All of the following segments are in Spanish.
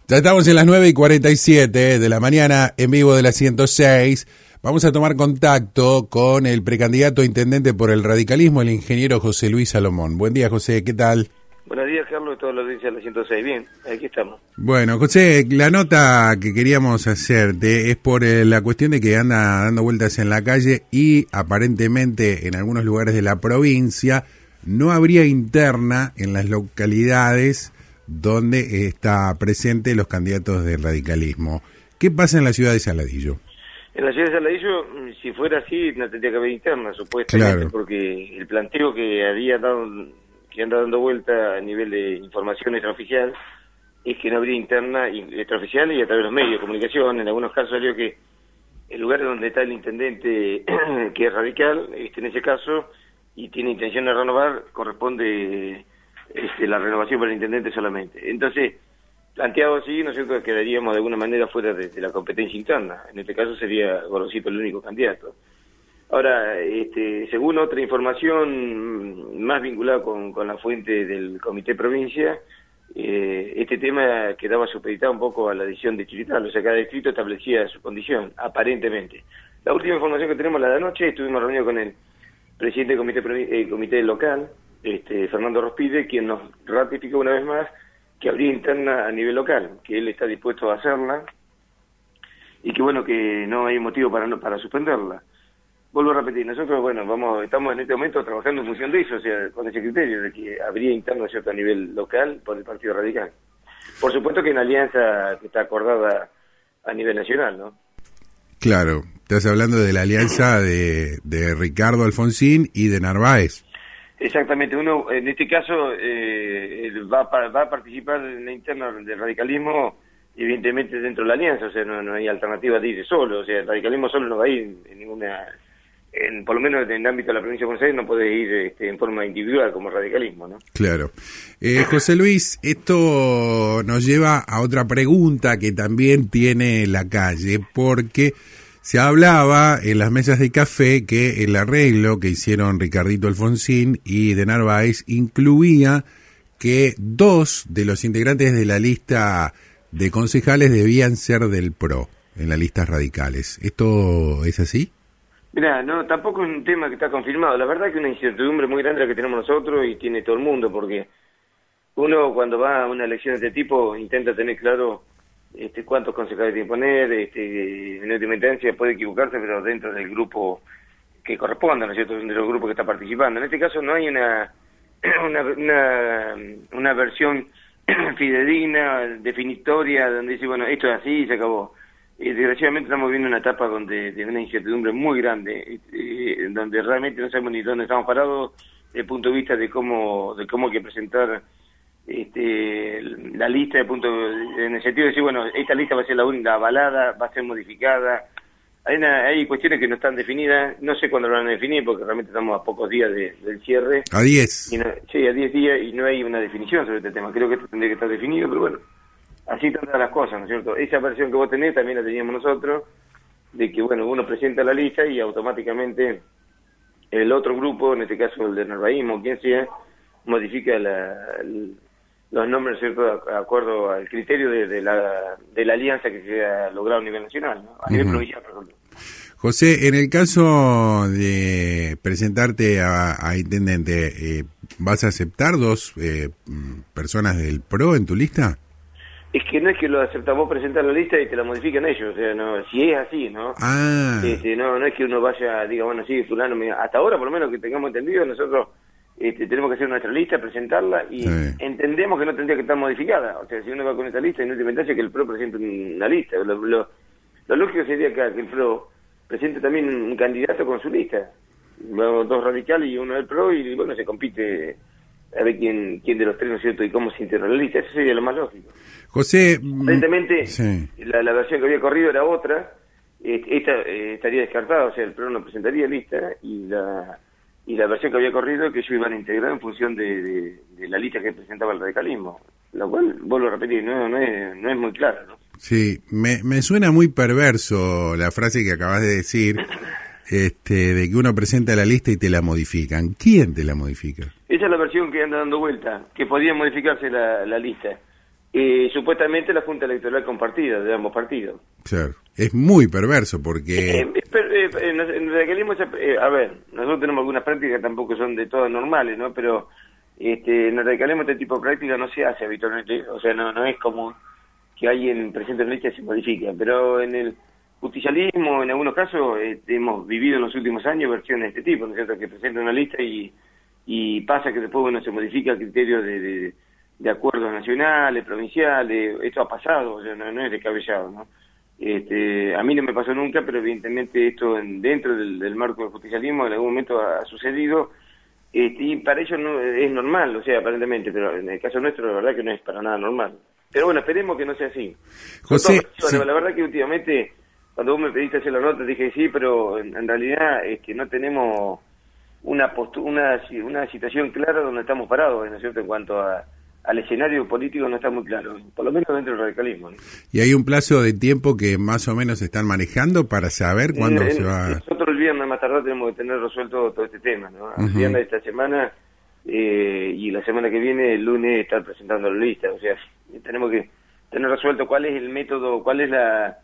Ya estamos en las 9:47 de la mañana, en vivo de la 106. Vamos a tomar contacto con el precandidato a intendente por el radicalismo, el ingeniero José Luis Salomón. Buen día, José, ¿qué tal? Buenos días, Carlos, y toda la audiencia de la 106. Bien, aquí estamos. Bueno, José, la nota que queríamos hacerte es por la cuestión de que anda dando vueltas en la calle y aparentemente en algunos lugares de la provincia no habría interna en las localidades donde está presente los candidatos del radicalismo. ¿Qué pasa en la ciudad de Saladillo? En la ciudad de Saladillo, si fuera así, no tendría que haber interna, supuestamente, Claro. Porque el planteo que que anda dando vuelta a nivel de información extraoficial es que no habría interna extraoficial y a través de los medios de comunicación. En algunos casos salió que el lugar donde está el intendente, que es radical, en ese caso, y tiene intención de renovar, corresponde la renovación para el intendente solamente. Entonces, planteado así, nosotros quedaríamos de alguna manera fuera de la competencia interna. En este caso sería Gorosito el único candidato. Ahora, según otra información más vinculada con la fuente del Comité Provincia, este tema quedaba supeditado un poco a la decisión distrital, o sea, cada distrito establecía su condición, aparentemente. La última información que tenemos la de anoche, estuvimos reunidos con el presidente del comité local, Fernando Rospide, quien nos ratificó una vez más que habría interna a nivel local, que él está dispuesto a hacerla y que bueno, que no hay motivo para suspenderla. Vuelvo a repetir, nosotros estamos en este momento trabajando en función de eso, o sea, con ese criterio de que habría interna, ¿cierto?, a nivel local por el Partido Radical. Por supuesto que en alianza que está acordada a nivel nacional, ¿no? Claro, estás hablando de la alianza de Ricardo Alfonsín y de Narváez. Exactamente, uno en este caso va a participar en la interna del radicalismo, evidentemente dentro de la alianza, o sea, no hay alternativa de ir solo, o sea, el radicalismo solo no va a ir en ninguna, por lo menos en el ámbito de la provincia de Buenos Aires no puede ir en forma individual como radicalismo, ¿no? Claro. José Luis, esto nos lleva a otra pregunta que también tiene la calle, porque se hablaba en las mesas de café que el arreglo que hicieron Ricardito Alfonsín y de Narváez incluía que 2 de los integrantes de la lista de concejales debían ser del PRO, en las listas radicales. ¿Esto es así? Mirá, no, tampoco es un tema que está confirmado. La verdad que es una incertidumbre muy grande la que tenemos nosotros y tiene todo el mundo, porque uno cuando va a una elección de este tipo intenta tener claro cuántos concejales tiene que poner, en última instancia puede equivocarse, pero dentro del grupo que corresponda, ¿no es cierto?, de los grupos que está participando. En este caso no hay una versión fidedigna, definitoria, donde dice, bueno, esto es así y se acabó. Desgraciadamente estamos viviendo una etapa de una incertidumbre muy grande, donde realmente no sabemos ni dónde estamos parados desde el punto de vista de cómo hay que presentar la lista, en el sentido de decir, bueno, esta lista va a ser la única avalada, va a ser modificada. Hay cuestiones que no están definidas, no sé cuándo lo van a definir, porque realmente estamos a pocos días del cierre. A 10. Sí, a 10 días, y no hay una definición sobre este tema. Creo que esto tendría que estar definido, pero bueno, así están las cosas, ¿no es cierto? Esa versión que vos tenés también la teníamos nosotros, de que, bueno, uno presenta la lista y automáticamente el otro grupo, en este caso el de Narvaísmo, quien sea, modifica los nombres, ¿cierto?, de acuerdo al criterio de la alianza que se ha logrado a nivel nacional, ¿no? A nivel provincial, por ejemplo. José, en el caso de presentarte a intendente, ¿vas a aceptar 2 personas del PRO en tu lista? Es que no es que lo aceptamos presentar la lista y te la modifican ellos, o sea, no, si es así, ¿no? Ah. No es que uno vaya, diga, bueno, sí, fulano, hasta ahora, por lo menos que tengamos entendido, nosotros tenemos que hacer nuestra lista, presentarla y sí, entendemos que no tendría que estar modificada. O sea, si uno va con esta lista, en última instancia que el PRO presente una lista. Lo lógico sería que el PRO presente también un candidato con su lista. 2 radicales y uno del PRO y bueno, se compite a ver quién de los 3, ¿no es cierto?, y cómo se integra la lista. Eso sería lo más lógico. José, aparentemente sí, la versión que había corrido era otra. Esta estaría descartada, o sea, el PRO no presentaría lista y la versión que había corrido que ellos iban a integrar en función de la lista que presentaba el radicalismo, lo cual, vuelvo a repetir, no es muy claro, ¿no? Sí, me suena muy perverso la frase que acabas de decir, de que uno presenta la lista y te la modifican. ¿Quién te la modifica? Esa es la versión que anda dando vuelta, que podía modificarse la lista. Supuestamente la Junta Electoral compartida de ambos partidos. Claro. Es muy perverso porque... En el radicalismo, a ver, nosotros tenemos algunas prácticas que tampoco son de todas normales, ¿no? Pero en el radicalismo este tipo de práctica no se hace habitualmente, o sea, no es común que alguien presente una lista y se modifica, pero en el justicialismo, en algunos casos, hemos vivido en los últimos años versiones de este tipo, ¿no es cierto?, que presenta una lista y pasa que después, bueno, se modifica el criterio de acuerdos nacionales, provinciales. Esto ha pasado, o sea, no es descabellado, ¿no? A mí no me pasó nunca, pero evidentemente esto dentro del marco del justicialismo en algún momento ha sucedido, y para ellos no es normal, o sea, aparentemente, pero en el caso nuestro la verdad que no es para nada normal. Pero bueno, esperemos que no sea así. José, sí. La verdad que últimamente, cuando vos me pediste hacer la nota, dije sí, pero en realidad no tenemos una situación clara donde estamos parados, ¿no es cierto?, en cuanto al escenario político no está muy claro, por lo menos dentro del radicalismo, ¿no? ¿Y hay un plazo de tiempo que más o menos están manejando para saber cuándo se va...? Nosotros el viernes más tarde tenemos que tener resuelto todo este tema, ¿no? El viernes de esta semana y la semana que viene, el lunes, estar presentando la lista. O sea, tenemos que tener resuelto cuál es el método, cuál es la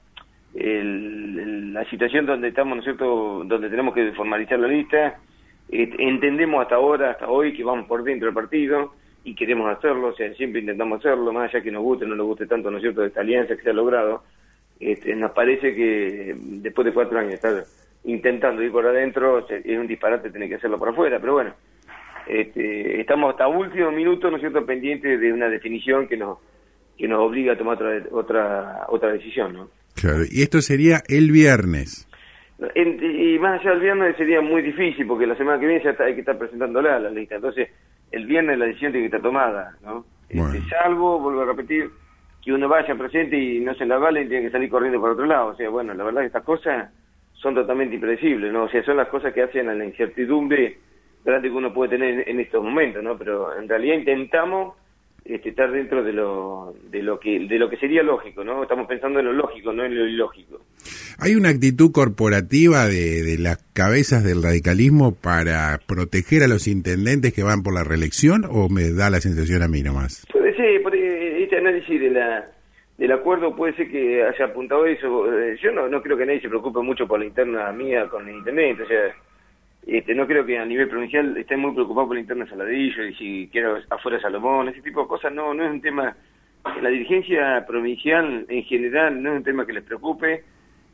situación donde estamos, ¿no es cierto?, donde tenemos que formalizar la lista. Entendemos hasta hoy, que vamos por dentro del partido y queremos hacerlo, o sea, siempre intentamos hacerlo, más allá que nos guste o no nos guste tanto, ¿no es cierto?, de esta alianza que se ha logrado. Nos parece que después de 4 años estar intentando ir por adentro es un disparate tener que hacerlo por afuera, pero bueno, estamos hasta último minuto, ¿no es cierto?, pendientes de una definición que nos obliga a tomar otra decisión, ¿no? Claro, y esto sería el viernes. Y más allá del viernes sería muy difícil, porque la semana que viene ya hay que estar presentándola la lista, entonces el viernes la decisión tiene que estar tomada, ¿no? Bueno. Salvo, vuelvo a repetir, que uno vaya presente y no se la vale y tiene que salir corriendo para otro lado. O sea, bueno, la verdad que estas cosas son totalmente impredecibles, ¿no? O sea, son las cosas que hacen a la incertidumbre grande que uno puede tener en estos momentos, ¿no? Pero en realidad intentamos estar dentro de lo que sería lógico, ¿no? Estamos pensando en lo lógico, no en lo ilógico. ¿Hay una actitud corporativa de las cabezas del radicalismo para proteger a los intendentes que van por la reelección, o me da la sensación a mí nomás? Puede ser, este análisis del acuerdo puede ser que haya apuntado eso. Yo no creo que nadie se preocupe mucho por la interna mía con el intendente, o sea, no creo que a nivel provincial estén muy preocupados por la interna Saladillo y si quiero afuera Salomón, ese tipo de cosas. No es un tema, la dirigencia provincial en general no es un tema que les preocupe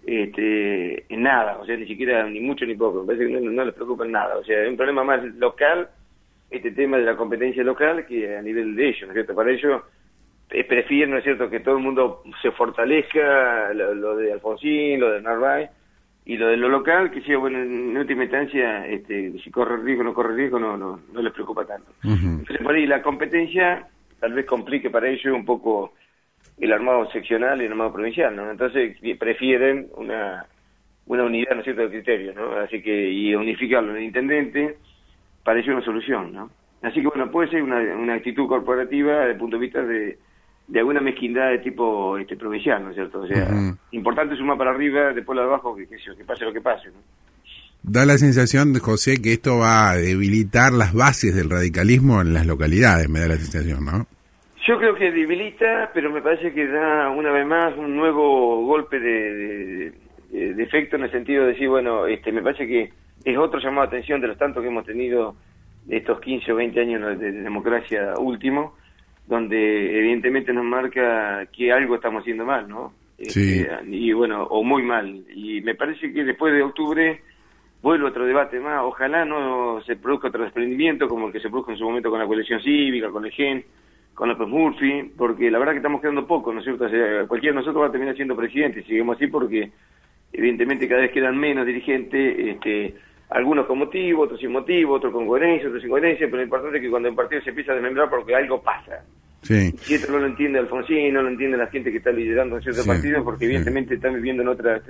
en nada, o sea, ni siquiera ni mucho ni poco, me parece que no les preocupa en nada, o sea, es un problema más local, este tema de la competencia local, que a nivel de ellos, ¿no es cierto? Para ellos prefieren, ¿no es cierto?, que todo el mundo se fortalezca, lo de Alfonsín, lo de Narváez, y lo de lo local, que sea, bueno, en última instancia, si corre riesgo o no corre riesgo, no les preocupa tanto. Entonces, por ahí la competencia tal vez complique para ellos un poco el armado seccional y el armado provincial, ¿no? Entonces prefieren una unidad, ¿no es cierto?, de criterios, ¿no? Así que, y unificarlo en el intendente parece una solución, ¿no? Así que, bueno, puede ser una actitud corporativa desde el punto de vista de alguna mezquindad de tipo provincial, ¿no es cierto? O sea, importante sumar para arriba, después lo de abajo, que pase lo que pase, ¿no? Da la sensación, José, que esto va a debilitar las bases del radicalismo en las localidades, me da la sensación, ¿no? Yo creo que debilita, pero me parece que da una vez más un nuevo golpe de efecto, en el sentido de decir, bueno, me parece que es otro llamado de atención de los tantos que hemos tenido de estos 15 o 20 años de democracia último, donde evidentemente nos marca que algo estamos haciendo mal, ¿no? Sí. Y bueno, o muy mal. Y me parece que después de octubre vuelve otro debate más. Ojalá no se produzca otro desprendimiento como el que se produjo en su momento con la coalición cívica, con el GEN, con López Murphy, porque la verdad que estamos quedando poco, ¿no es cierto? O sea, cualquiera de nosotros va a terminar siendo presidente, seguimos así, porque evidentemente cada vez quedan menos dirigentes, algunos con motivo, otros sin motivo, otros con coherencia, otros sin coherencia, pero lo importante es que cuando el partido se empieza a desmembrar porque algo pasa. Sí. Si esto no lo entiende Alfonsín, no lo entiende la gente que está liderando en ciertos partidos, porque evidentemente están viviendo en otra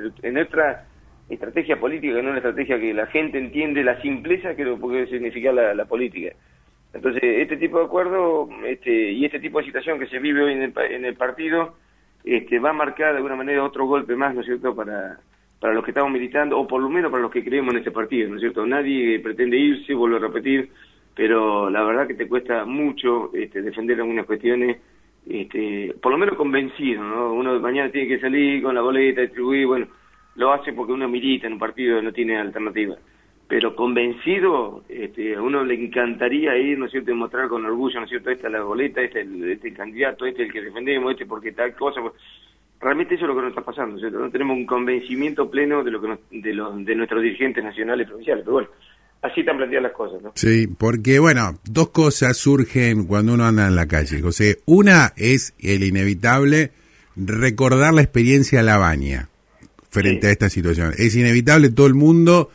estrategia política, que no es una estrategia que la gente entiende la simpleza que lo puede significar la política. Entonces, este tipo de acuerdo y este tipo de situación que se vive hoy en el partido va a marcar de alguna manera otro golpe más, ¿no es cierto?, para los que estamos militando, o por lo menos para los que creemos en este partido, ¿no es cierto? Nadie pretende irse, vuelvo a repetir, pero la verdad que te cuesta mucho defender algunas cuestiones por lo menos convencido, ¿no? Uno mañana tiene que salir con la boleta, distribuir, bueno, lo hace porque uno milita en un partido y no tiene alternativa. Pero convencido, a uno le encantaría ir, ¿no es cierto?, y mostrar con orgullo, ¿no es cierto?, esta es la boleta, este es el candidato, este es el que defendemos, porque tal cosa. Realmente eso es lo que nos está pasando, ¿cierto? No tenemos un convencimiento pleno de lo que de nuestros dirigentes nacionales y provinciales, pero bueno, así están planteadas las cosas, ¿no? Sí, porque bueno, dos cosas surgen cuando uno anda en la calle, José. Una es el inevitable recordar la experiencia Lavagna frente a esta situación. Es inevitable, todo el mundo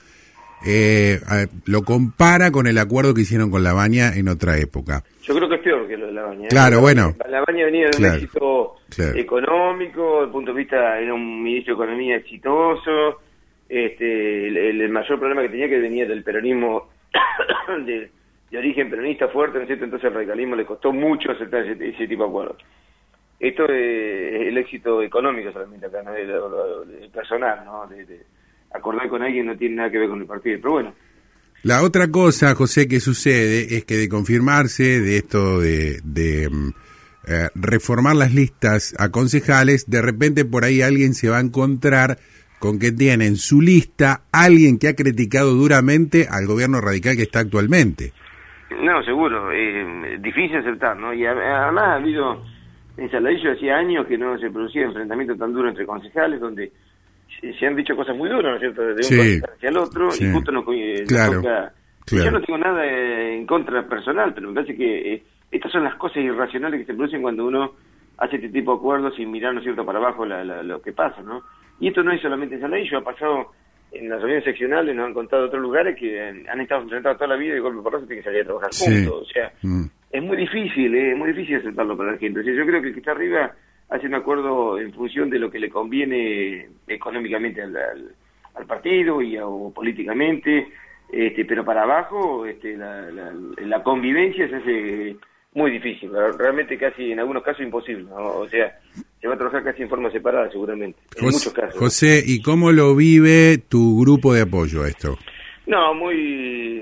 lo compara con el acuerdo que hicieron con Lavagna en otra época. Yo creo que es peor que lo de Lavagna. Claro, bueno. Lavagna venía de un éxito económico, desde el punto de vista, era un ministro de Economía exitoso. El mayor problema que tenía que venía del peronismo de origen peronista fuerte, ¿no es cierto? Entonces al radicalismo le costó mucho aceptar ese tipo de acuerdos. Esto es el éxito económico solamente acá, ¿no? El personal, ¿no? De acordar con alguien no tiene nada que ver con el partido, pero bueno. La otra cosa, José, que sucede es que de confirmarse de esto de reformar las listas a concejales, de repente por ahí alguien se va a encontrar con que tiene en su lista alguien que ha criticado duramente al gobierno radical que está actualmente. No, seguro, difícil aceptar, ¿no? Y además ha habido en Saladillo hacía años que no se producía enfrentamiento tan duro entre concejales, donde se han dicho cosas muy duras, ¿no es cierto?, de un concejal hacia el otro, y justo nos toca. Yo no tengo nada en contra personal, pero me parece que estas son las cosas irracionales que se producen cuando uno hace este tipo de acuerdos sin mirar, ¿no es cierto?, para abajo lo que pasa, ¿no? Y esto no es solamente en Saladillo, ha pasado en las reuniones seccionales, nos han contado otros lugares que han estado enfrentados toda la vida y de golpe por rato tienen que salir a trabajar juntos. O sea, es muy difícil aceptarlo para la gente. O sea, yo creo que el que está arriba hace un acuerdo en función de lo que le conviene económicamente al partido o políticamente, pero para abajo la convivencia se hace muy difícil, realmente casi en algunos casos imposible, ¿no? O sea, se va a trabajar casi en forma separada seguramente, en muchos casos. José, ¿y cómo lo vive tu grupo de apoyo a esto? No, muy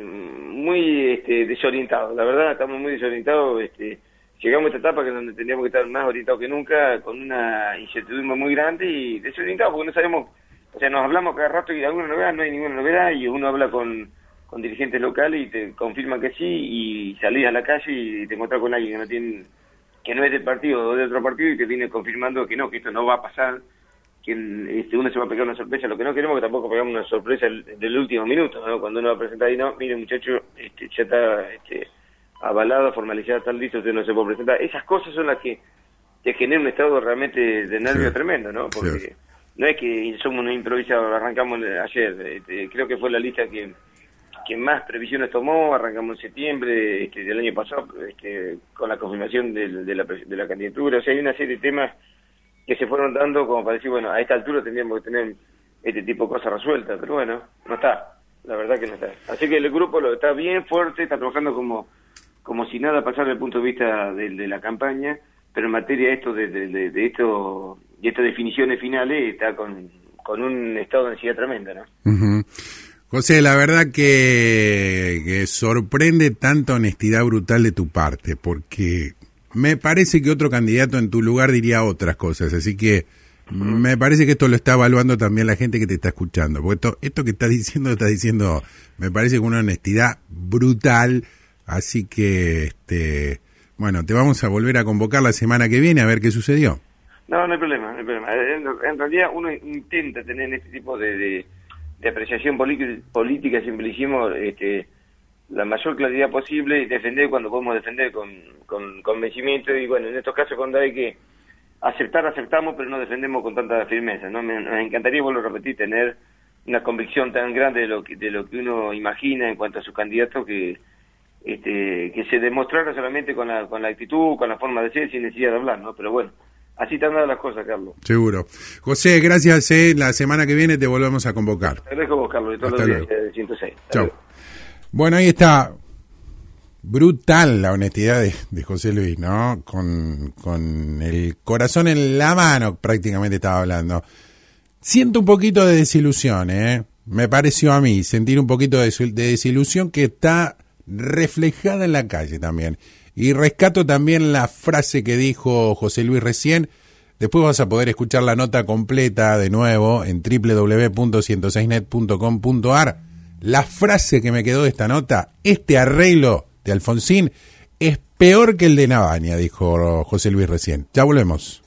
desorientado, la verdad estamos muy desorientados, llegamos a esta etapa que donde tendríamos que estar más orientados que nunca, con una incertidumbre muy grande y desorientados porque no sabemos, o sea, nos hablamos cada rato y de alguna novedad no hay ninguna novedad y uno habla con dirigentes locales y te confirman que sí y salís a la calle y te encontrás con alguien que no es del partido o de otro partido y te viene confirmando que no, que esto no va a pasar, que uno se va a pegar una sorpresa, lo que no queremos que tampoco pegamos una sorpresa del último minuto, ¿no? Cuando uno va a presentar y no, mire muchacho, ya está avalado, formalizado, está listo, usted no se puede presentar. Esas cosas son las que te generan un estado realmente de nervio tremendo, ¿no? Porque no es que somos unos improvisados, arrancamos ayer, creo que fue la lista que más previsiones tomó, arrancamos en septiembre del año pasado, con la confirmación de la candidatura. O sea, hay una serie de temas que se fueron dando como para decir, bueno, a esta altura tendríamos que tener este tipo de cosas resueltas, pero bueno, no está, la verdad que no está. Así que el grupo está bien fuerte, está trabajando como si nada pasara desde el punto de vista de la campaña, pero en materia de estas definiciones finales está con un estado de ansiedad tremenda, ¿no? Uh-huh. José, la verdad que sorprende tanta honestidad brutal de tu parte, porque me parece que otro candidato en tu lugar diría otras cosas, así que me parece que esto lo está evaluando también la gente que te está escuchando, porque esto que estás diciendo, me parece con una honestidad brutal, así que, bueno, te vamos a volver a convocar la semana que viene a ver qué sucedió. No hay problema. En realidad uno intenta tener este tipo de apreciación política, siempre dijimos, la mayor claridad posible y defender cuando podemos defender con convencimiento y bueno, en estos casos cuando hay que aceptamos, pero no defendemos con tanta firmeza, ¿no? Nos encantaría, vuelvo a repetir, tener una convicción tan grande de lo que uno imagina en cuanto a sus candidatos que se demostrara solamente con la actitud, con la forma de ser, sin necesidad de hablar, ¿no? Pero bueno, así están dadas las cosas, Carlos. Seguro. José, gracias. La semana que viene te volvemos a convocar. Te dejo vos, Carlos, de todos los días de 106. Chao. Bueno, ahí está. Brutal la honestidad de José Luis, ¿no? Con el corazón en la mano prácticamente estaba hablando. Siento un poquito de desilusión, me pareció a mí sentir un poquito de desilusión que está reflejada en la calle también. Y rescato también la frase que dijo José Luis recién. Después vas a poder escuchar la nota completa de nuevo en www.106net.com.ar. La frase que me quedó de esta nota: este arreglo de Alfonsín es peor que el de Nabaña, dijo José Luis recién. Ya volvemos.